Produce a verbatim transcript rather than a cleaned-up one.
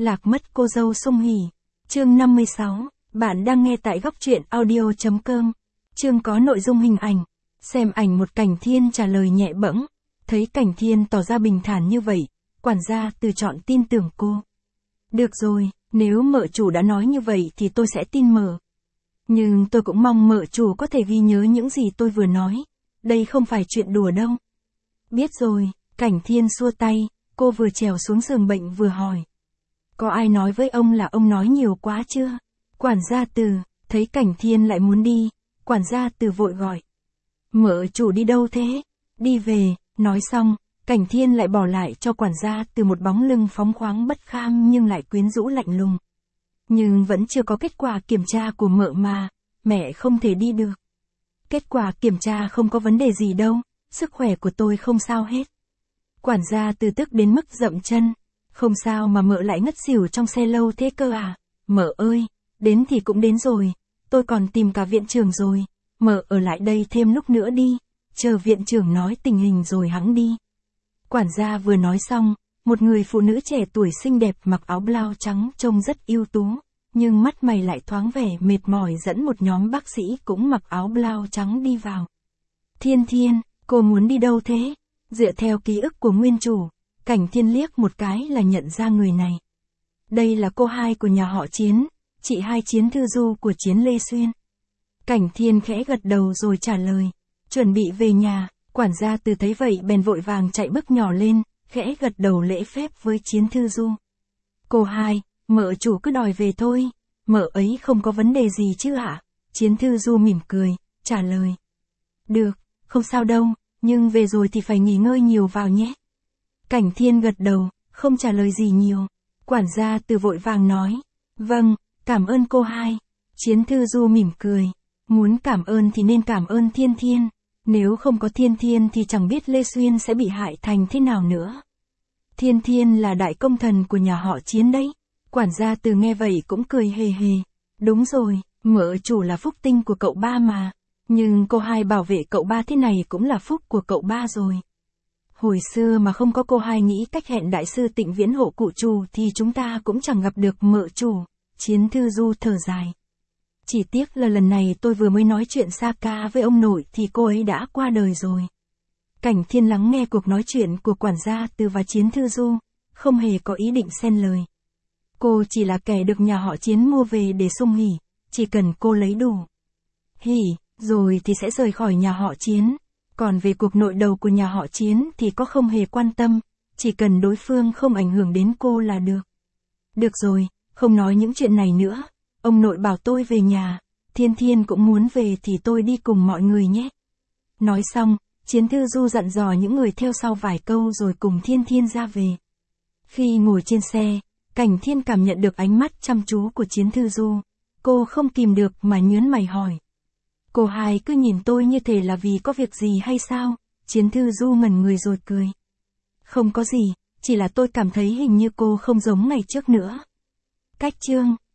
Lạc mất cô dâu Song Hỷ. Chương năm mươi sáu, bạn đang nghe tại góc truyện audio chấm com. Chương có nội dung hình ảnh. Xem ảnh một Cảnh Thiên trả lời nhẹ bẫng. Thấy Cảnh Thiên tỏ ra bình thản như vậy, quản gia Từ chọn tin tưởng cô. Được rồi, nếu mợ chủ đã nói như vậy thì tôi sẽ tin mợ. Nhưng tôi cũng mong mợ chủ có thể ghi nhớ những gì tôi vừa nói. Đây không phải chuyện đùa đâu. Biết rồi, Cảnh Thiên xua tay, cô vừa trèo xuống giường bệnh vừa hỏi. Có ai nói với ông là ông nói nhiều quá chưa? Quản gia Từ, thấy Cảnh Thiên lại muốn đi, quản gia Từ vội gọi. Mợ chủ đi đâu thế? Đi về, nói xong, Cảnh Thiên lại bỏ lại cho quản gia Từ một bóng lưng phóng khoáng bất kham nhưng lại quyến rũ lạnh lùng. Nhưng vẫn chưa có kết quả kiểm tra của mợ mà, mẹ không thể đi được. Kết quả kiểm tra không có vấn đề gì đâu, sức khỏe của tôi không sao hết. Quản gia Từ tức đến mức dậm chân. Không sao mà mợ lại ngất xỉu trong xe lâu thế cơ à? Mợ ơi, đến thì cũng đến rồi, tôi còn tìm cả viện trưởng rồi, mợ ở lại đây thêm lúc nữa đi, chờ viện trưởng nói tình hình rồi hẵng đi. Quản gia vừa nói xong, một người phụ nữ trẻ tuổi xinh đẹp mặc áo blau trắng trông rất ưu tú, nhưng mắt mày lại thoáng vẻ mệt mỏi dẫn một nhóm bác sĩ cũng mặc áo blau trắng đi vào. Thiên Thiên, cô muốn đi đâu thế? Dựa theo ký ức của nguyên chủ, Cảnh Thiên liếc một cái là nhận ra người này. Đây là cô hai của nhà họ Chiến, chị hai Chiến Thư Du của Chiến Lê Xuyên. Cảnh Thiên khẽ gật đầu rồi trả lời, chuẩn bị về nhà. Quản gia Từ thấy vậy bèn vội vàng chạy bước nhỏ lên, khẽ gật đầu lễ phép với Chiến Thư Du. Cô hai, mợ chủ cứ đòi về thôi, mợ ấy không có vấn đề gì chứ ạ? Chiến Thư Du mỉm cười, trả lời. Được, không sao đâu, nhưng về rồi thì phải nghỉ ngơi nhiều vào nhé. Cảnh Thiên gật đầu, không trả lời gì nhiều. Quản gia Từ vội vàng nói, vâng, cảm ơn cô hai. Chiến Thư Du mỉm cười, muốn cảm ơn thì nên cảm ơn Thiên Thiên. Nếu không có Thiên Thiên thì chẳng biết Lê Xuyên sẽ bị hại thành thế nào nữa. Thiên Thiên là đại công thần của nhà họ Chiến đấy. Quản gia Từ nghe vậy cũng cười hề hề. Đúng rồi, mợ chủ là phúc tinh của cậu ba mà. Nhưng cô hai bảo vệ cậu ba thế này cũng là phúc của cậu ba rồi. Hồi xưa mà không có cô hai nghĩ cách hẹn đại sư Tịnh Viễn hộ cụ chủ thì chúng ta cũng chẳng gặp được mợ chủ. Chiến Thư Du thở dài. Chỉ tiếc là lần này tôi vừa mới nói chuyện xa ca với ông nội thì cô ấy đã qua đời rồi. Cảnh Thiên lắng nghe cuộc nói chuyện của quản gia Từ và Chiến Thư Du, không hề có ý định xen lời. Cô chỉ là kẻ được nhà họ Chiến mua về để Song Hỷ, chỉ cần cô lấy đủ hỉ, rồi thì sẽ rời khỏi nhà họ Chiến. Còn về cuộc nội đầu của nhà họ Chiến thì có không hề quan tâm, chỉ cần đối phương không ảnh hưởng đến cô là được. Được rồi, không nói những chuyện này nữa. Ông nội bảo tôi về nhà, Thiên Thiên cũng muốn về thì tôi đi cùng mọi người nhé. Nói xong, Chiến Thư Du dặn dò những người theo sau vài câu rồi cùng Thiên Thiên ra về. Khi ngồi trên xe, Cảnh Thiên cảm nhận được ánh mắt chăm chú của Chiến Thư Du. Cô không kìm được mà nhớn mày hỏi. Cô hai cứ nhìn tôi như thể là vì có việc gì hay sao? Chiến Thư Du ngẩn người rồi cười. Không có gì, chỉ là tôi cảm thấy hình như cô không giống ngày trước nữa. Cách chương